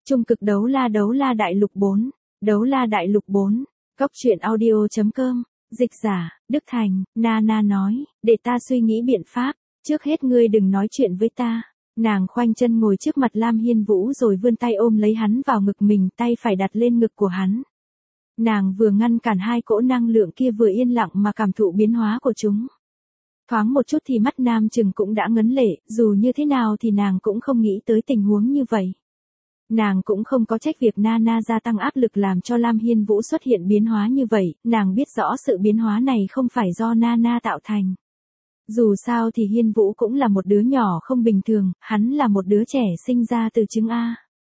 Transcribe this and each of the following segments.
Trung cực đấu la đại lục 4. Đấu la đại lục 4. Cóc truyện audio.com. Dịch giả, Đức Thành. Nana nói, để ta suy nghĩ biện pháp, trước hết ngươi đừng nói chuyện với ta. Nàng khoanh chân ngồi trước mặt Lam Hiên Vũ rồi vươn tay ôm lấy hắn vào ngực mình, tay phải đặt lên ngực của hắn. Nàng vừa ngăn cản hai cỗ năng lượng kia vừa yên lặng mà cảm thụ biến hóa của chúng. Thoáng một chút thì mắt Nam Chừng cũng đã ngấn lệ, dù như thế nào thì nàng cũng không nghĩ tới tình huống như vậy. Nàng cũng không có trách việc Nana gia tăng áp lực làm cho Lam Hiên Vũ xuất hiện biến hóa như vậy, nàng biết rõ sự biến hóa này không phải do Nana tạo thành. Dù sao thì Hiên Vũ cũng là một đứa nhỏ không bình thường, hắn là một đứa trẻ sinh ra từ trứng A.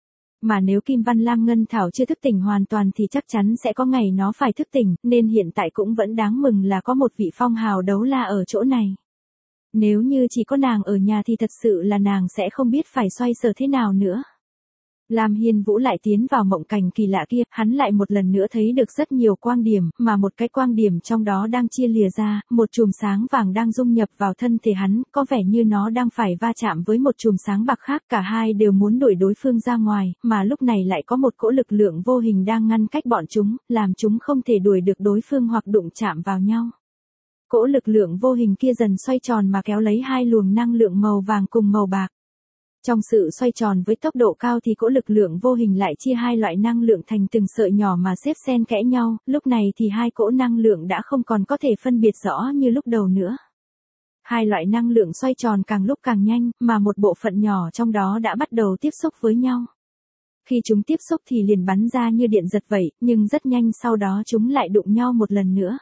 Mà nếu Kim Văn Lam Ngân Thảo chưa thức tỉnh hoàn toàn thì chắc chắn sẽ có ngày nó phải thức tỉnh, nên hiện tại cũng vẫn đáng mừng là có một vị phong hào đấu la ở chỗ này. Nếu như chỉ có nàng ở nhà thì thật sự là nàng sẽ không biết phải xoay sở thế nào nữa. Lam Hiên Vũ lại tiến vào mộng cảnh kỳ lạ kia, hắn lại một lần nữa thấy được rất nhiều quang điểm, mà một cái quang điểm trong đó đang chia lìa ra, một chùm sáng vàng đang dung nhập vào thân thể hắn, có vẻ như nó đang phải va chạm với một chùm sáng bạc khác, cả hai đều muốn đuổi đối phương ra ngoài, mà lúc này lại có một cỗ lực lượng vô hình đang ngăn cách bọn chúng, làm chúng không thể đuổi được đối phương hoặc đụng chạm vào nhau. Cỗ lực lượng vô hình kia dần xoay tròn mà kéo lấy hai luồng năng lượng màu vàng cùng màu bạc. Trong sự xoay tròn với tốc độ cao thì cỗ lực lượng vô hình lại chia hai loại năng lượng thành từng sợi nhỏ mà xếp xen kẽ nhau, lúc này thì hai cỗ năng lượng đã không còn có thể phân biệt rõ như lúc đầu nữa. Hai loại năng lượng xoay tròn càng lúc càng nhanh, mà một bộ phận nhỏ trong đó đã bắt đầu tiếp xúc với nhau. Khi chúng tiếp xúc thì liền bắn ra như điện giật vậy, nhưng rất nhanh sau đó chúng lại đụng nhau một lần nữa.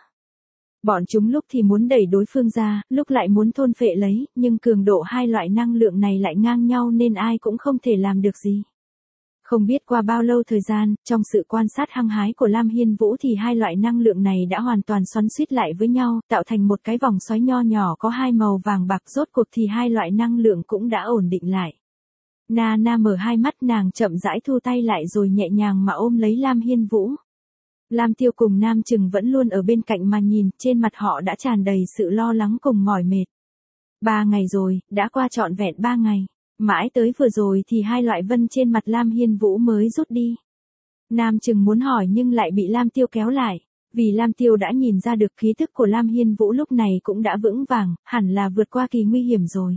Bọn chúng lúc thì muốn đẩy đối phương ra, lúc lại muốn thôn phệ lấy, nhưng cường độ hai loại năng lượng này lại ngang nhau nên ai cũng không thể làm được gì. Không biết qua bao lâu thời gian, trong sự quan sát hăng hái của Lam Hiên Vũ thì hai loại năng lượng này đã hoàn toàn xoắn xuýt lại với nhau, tạo thành một cái vòng xoáy nho nhỏ có hai màu vàng bạc, rốt cuộc thì hai loại năng lượng cũng đã ổn định lại. Nana mở hai mắt, nàng chậm rãi thu tay lại rồi nhẹ nhàng mà ôm lấy Lam Hiên Vũ. Lam Tiêu cùng Nam Chừng vẫn luôn ở bên cạnh mà nhìn, trên mặt họ đã tràn đầy sự lo lắng cùng mỏi mệt. 3 ngày rồi, đã qua trọn vẹn 3 ngày. Mãi tới vừa rồi thì hai loại vân trên mặt Lam Hiên Vũ mới rút đi. Nam Chừng muốn hỏi nhưng lại bị Lam Tiêu kéo lại. Vì Lam Tiêu đã nhìn ra được khí thức của Lam Hiên Vũ lúc này cũng đã vững vàng, hẳn là vượt qua kỳ nguy hiểm rồi.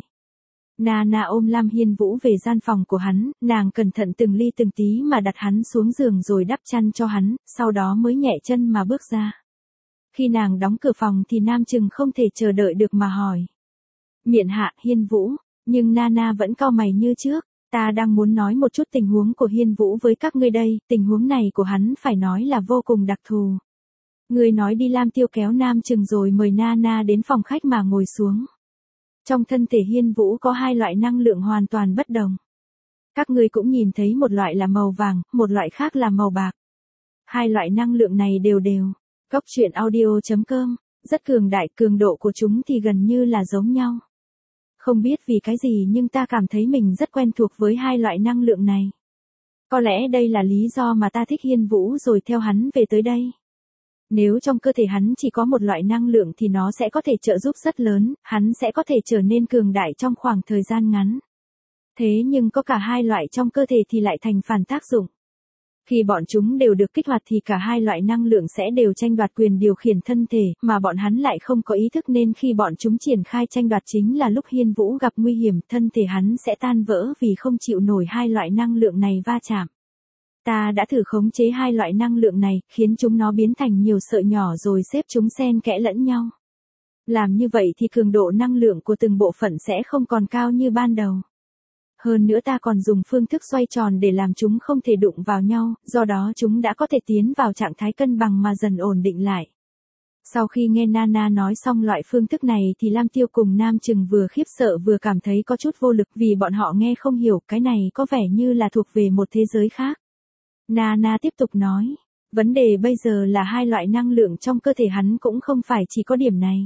Nana ôm Lam Hiên Vũ về gian phòng của hắn, nàng cẩn thận từng ly từng tí mà đặt hắn xuống giường rồi đắp chăn cho hắn, sau đó mới nhẹ chân mà bước ra. Khi nàng đóng cửa phòng thì Nam Chừng không thể chờ đợi được mà hỏi. Miện hạ, Hiên Vũ, nhưng Nana vẫn cau mày như trước, ta đang muốn nói một chút tình huống của Hiên Vũ với các ngươi đây, tình huống này của hắn phải nói là vô cùng đặc thù. Ngươi nói đi. Lam Tiêu kéo Nam Chừng rồi mời Nana đến phòng khách mà ngồi xuống. Trong thân thể Hiên Vũ có hai loại năng lượng hoàn toàn bất đồng. Các ngươi cũng nhìn thấy một loại là màu vàng, một loại khác là màu bạc. Hai loại năng lượng này đều đều. Cóc truyện audio.com, rất cường đại, cường độ của chúng thì gần như là giống nhau. Không biết vì cái gì nhưng ta cảm thấy mình rất quen thuộc với hai loại năng lượng này. Có lẽ đây là lý do mà ta thích Hiên Vũ rồi theo hắn về tới đây. Nếu trong cơ thể hắn chỉ có một loại năng lượng thì nó sẽ có thể trợ giúp rất lớn, hắn sẽ có thể trở nên cường đại trong khoảng thời gian ngắn. Thế nhưng có cả hai loại trong cơ thể thì lại thành phản tác dụng. Khi bọn chúng đều được kích hoạt thì cả hai loại năng lượng sẽ đều tranh đoạt quyền điều khiển thân thể, mà bọn hắn lại không có ý thức nên khi bọn chúng triển khai tranh đoạt chính là lúc Hiên Vũ gặp nguy hiểm, thân thể hắn sẽ tan vỡ vì không chịu nổi hai loại năng lượng này va chạm. Ta đã thử khống chế hai loại năng lượng này, khiến chúng nó biến thành nhiều sợi nhỏ rồi xếp chúng xen kẽ lẫn nhau. Làm như vậy thì cường độ năng lượng của từng bộ phận sẽ không còn cao như ban đầu. Hơn nữa ta còn dùng phương thức xoay tròn để làm chúng không thể đụng vào nhau, do đó chúng đã có thể tiến vào trạng thái cân bằng mà dần ổn định lại. Sau khi nghe Nana nói xong loại phương thức này thì Lam Tiêu cùng Nam Chừng vừa khiếp sợ vừa cảm thấy có chút vô lực vì bọn họ nghe không hiểu, cái này có vẻ như là thuộc về một thế giới khác. Nana tiếp tục nói, vấn đề bây giờ là hai loại năng lượng trong cơ thể hắn cũng không phải chỉ có điểm này.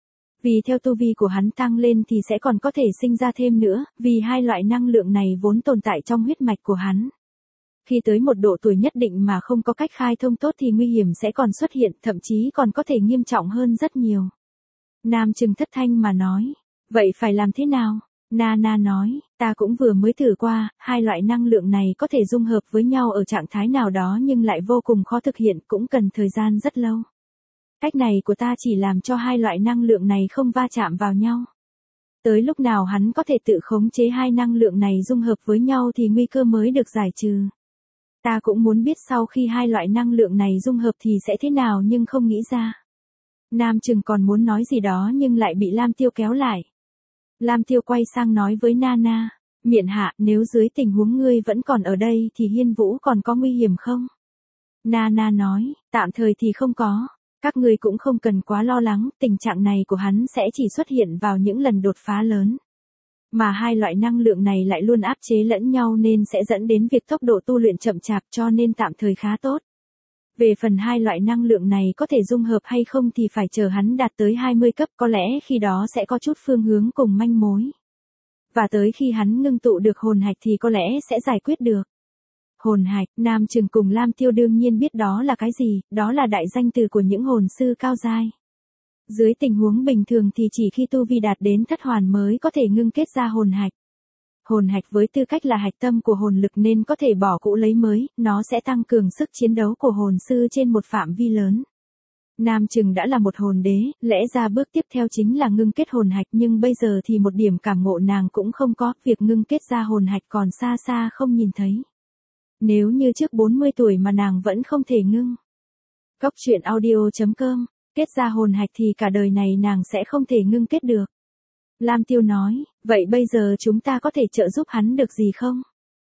Vì theo tu vi của hắn tăng lên thì sẽ còn có thể sinh ra thêm nữa, vì hai loại năng lượng này vốn tồn tại trong huyết mạch của hắn. Khi tới một độ tuổi nhất định mà không có cách khai thông tốt thì nguy hiểm sẽ còn xuất hiện, thậm chí còn có thể nghiêm trọng hơn rất nhiều. Nam Chừng thất thanh mà nói, vậy phải làm thế nào? Nana nói, ta cũng vừa mới thử qua, hai loại năng lượng này có thể dung hợp với nhau ở trạng thái nào đó nhưng lại vô cùng khó thực hiện, cũng cần thời gian rất lâu. Cách này của ta chỉ làm cho hai loại năng lượng này không va chạm vào nhau. Tới lúc nào hắn có thể tự khống chế hai năng lượng này dung hợp với nhau thì nguy cơ mới được giải trừ. Ta cũng muốn biết sau khi hai loại năng lượng này dung hợp thì sẽ thế nào nhưng không nghĩ ra. Nam Trừng còn muốn nói gì đó nhưng lại bị Lam Tiêu kéo lại. Lam Tiêu quay sang nói với Nana, Miện Hạ, nếu dưới tình huống ngươi vẫn còn ở đây thì Hiên Vũ còn có nguy hiểm không? Nana nói, tạm thời thì không có. Các ngươi cũng không cần quá lo lắng, tình trạng này của hắn sẽ chỉ xuất hiện vào những lần đột phá lớn. Mà hai loại năng lượng này lại luôn áp chế lẫn nhau nên sẽ dẫn đến việc tốc độ tu luyện chậm chạp cho nên tạm thời khá tốt. Về phần hai loại năng lượng này có thể dung hợp hay không thì phải chờ hắn đạt tới 20 cấp, có lẽ khi đó sẽ có chút phương hướng cùng manh mối. Và tới khi hắn ngưng tụ được hồn hạch thì có lẽ sẽ giải quyết được. Hồn hạch, Nam Trừng cùng Lam Tiêu đương nhiên biết đó là cái gì, đó là đại danh từ của những hồn sư cao giai. Dưới tình huống bình thường thì chỉ khi tu vi đạt đến thất hoàn mới có thể ngưng kết ra hồn hạch. Hồn hạch với tư cách là hạch tâm của hồn lực nên có thể bỏ cũ lấy mới, nó sẽ tăng cường sức chiến đấu của hồn sư trên một phạm vi lớn. Nam Trừng đã là một hồn đế, lẽ ra bước tiếp theo chính là ngưng kết hồn hạch nhưng bây giờ thì một điểm cảm ngộ nàng cũng không có, việc ngưng kết ra hồn hạch còn xa xa không nhìn thấy. Nếu như trước 40 tuổi mà nàng vẫn không thể ngưng. Góc truyện audio.com, kết ra hồn hạch thì cả đời này nàng sẽ không thể ngưng kết được. Lam Tiêu nói, vậy bây giờ chúng ta có thể trợ giúp hắn được gì không?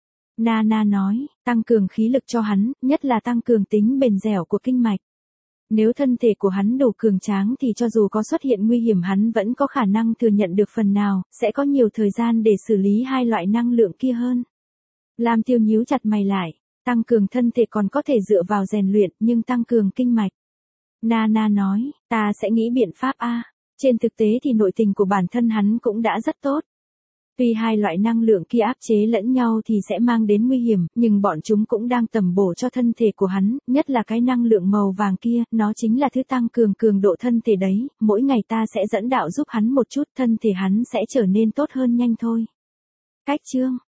Nana nói, tăng cường khí lực cho hắn, nhất là tăng cường tính bền dẻo của kinh mạch. Nếu thân thể của hắn đủ cường tráng thì cho dù có xuất hiện nguy hiểm hắn vẫn có khả năng thừa nhận được phần nào, sẽ có nhiều thời gian để xử lý hai loại năng lượng kia hơn. Lam Tiêu nhíu chặt mày lại, tăng cường thân thể còn có thể dựa vào rèn luyện nhưng tăng cường kinh mạch. Nana nói, ta sẽ nghĩ biện pháp a. Trên thực tế thì nội tình của bản thân hắn cũng đã rất tốt. Tuy hai loại năng lượng kia áp chế lẫn nhau thì sẽ mang đến nguy hiểm, nhưng bọn chúng cũng đang tầm bổ cho thân thể của hắn, nhất là cái năng lượng màu vàng kia, nó chính là thứ tăng cường cường độ thân thể đấy, mỗi ngày ta sẽ dẫn đạo giúp hắn một chút, thân thể hắn sẽ trở nên tốt hơn nhanh thôi. Cách chương